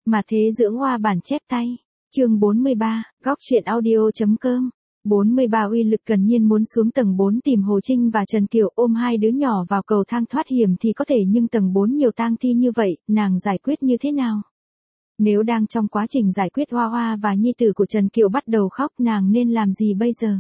Mà thế dưỡng hoa bản chép tay. Chương 43, góc truyện audio.com. 43 Uy Lực cần nhiên muốn xuống tầng 4 tìm Hồ Trinh và Trần Kiều ôm hai đứa nhỏ vào cầu thang thoát hiểm thì có thể, nhưng tầng 4 nhiều tang thi như vậy, nàng giải quyết như thế nào? Nếu đang trong quá trình giải quyết, Hoa Hoa và nhi tử của Trần Kiều bắt đầu khóc, nàng nên làm gì bây giờ?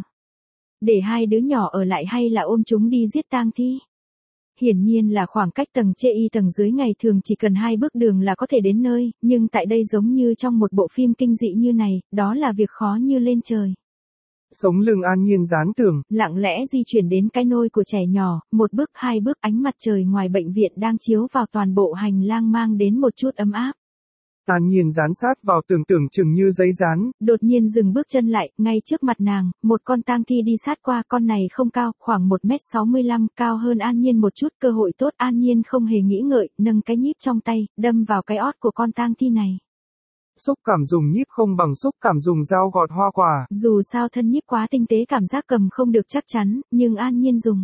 Để hai đứa nhỏ ở lại hay là ôm chúng đi giết tang thi? Hiển nhiên là khoảng cách tầng trên y tầng dưới ngày thường chỉ cần 2 bước đường là có thể đến nơi, nhưng tại đây giống như trong một bộ phim kinh dị như này, đó là việc khó như lên trời. Sống lưng an nhiên dán tường, lặng lẽ di chuyển đến cái nôi của trẻ nhỏ, 1 bước 2 bước, ánh mặt trời ngoài bệnh viện đang chiếu vào toàn bộ hành lang mang đến một chút ấm áp. An nhiên dán sát vào tường tưởng chừng như giấy dán. Đột nhiên dừng bước chân lại, ngay trước mặt nàng, một con tang thi đi sát qua. Con này không cao, khoảng 1m65, cao hơn An Nhiên một chút. Cơ hội tốt, An Nhiên không hề nghĩ ngợi, nâng cái nhíp trong tay, đâm vào cái ót của con tang thi này. Xúc cảm dùng nhíp không bằng xúc cảm dùng dao gọt hoa quả. Dù sao thân nhíp quá tinh tế, cảm giác cầm không được chắc chắn, nhưng An Nhiên dùng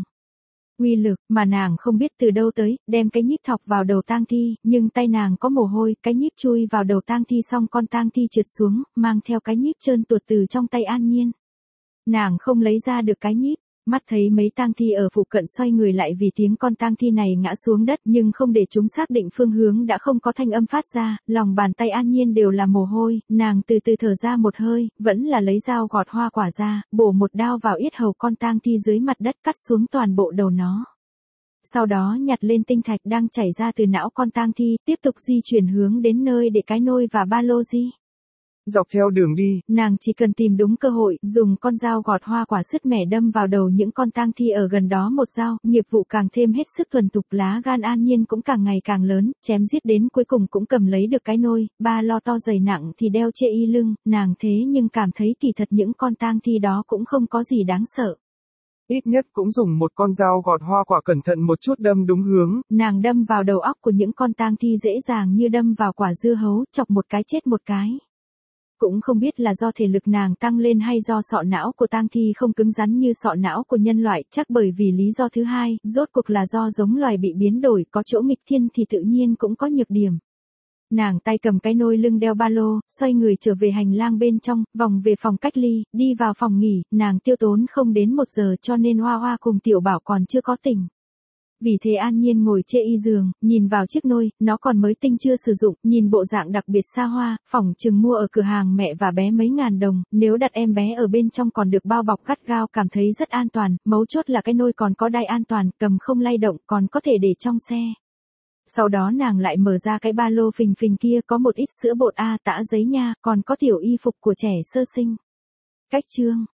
uy lực mà nàng không biết từ đâu tới, đem cái nhíp thọc vào đầu tang thi, nhưng tay nàng có mồ hôi, cái nhíp chui vào đầu tang thi xong con tang thi trượt xuống, mang theo cái nhíp trơn tuột từ trong tay An Nhiên. Nàng không lấy ra được cái nhíp, mắt thấy mấy tang thi ở phụ cận xoay người lại vì tiếng con tang thi này ngã xuống đất, nhưng không để chúng xác định phương hướng đã không có thanh âm phát ra, lòng bàn tay An Nhiên đều là mồ hôi, nàng từ từ thở ra một hơi, vẫn là lấy dao gọt hoa quả ra, bổ một đao vào yết hầu con tang thi dưới mặt đất, cắt xuống toàn bộ đầu nó. Sau đó nhặt lên tinh thạch đang chảy ra từ não con tang thi, tiếp tục di chuyển hướng đến nơi để cái nôi và ba lô di. Dọc theo đường đi, nàng chỉ cần tìm đúng cơ hội, dùng con dao gọt hoa quả sứt mẻ đâm vào đầu những con tang thi ở gần đó một dao, nghiệp vụ càng thêm hết sức thuần thục, lá gan An Nhiên cũng càng ngày càng lớn, chém giết đến cuối cùng cũng cầm lấy được cái nôi, ba lo to dày nặng thì đeo trên y lưng, nàng thế nhưng cảm thấy kỳ thật những con tang thi đó cũng không có gì đáng sợ. Ít nhất cũng dùng một con dao gọt hoa quả cẩn thận một chút đâm đúng hướng. Nàng đâm vào đầu óc của những con tang thi dễ dàng như đâm vào quả dưa hấu, chọc một cái chết một cái. Cũng không biết là do thể lực nàng tăng lên hay do sọ não của tang thi không cứng rắn như sọ não của nhân loại, chắc bởi vì lý do thứ hai, rốt cuộc là do giống loài bị biến đổi, có chỗ nghịch thiên thì tự nhiên cũng có nhược điểm. Nàng tay cầm cái nôi lưng đeo ba lô, xoay người trở về hành lang bên trong, vòng về phòng cách ly, đi vào phòng nghỉ, nàng tiêu tốn không đến 1 giờ cho nên Hoa Hoa cùng Tiểu Bảo còn chưa có tỉnh. Vì thế An Nhiên ngồi trên y giường, nhìn vào chiếc nôi, nó còn mới tinh chưa sử dụng, nhìn bộ dạng đặc biệt xa hoa, phỏng chừng mua ở cửa hàng mẹ và bé mấy ngàn đồng, nếu đặt em bé ở bên trong còn được bao bọc gắt gao, cảm thấy rất an toàn, mấu chốt là cái nôi còn có đai an toàn, cầm không lay động, còn có thể để trong xe. Sau đó nàng lại mở ra cái ba lô phình phình kia, có một ít sữa bột a tã giấy nha, còn có tiểu y phục của trẻ sơ sinh. Cách chương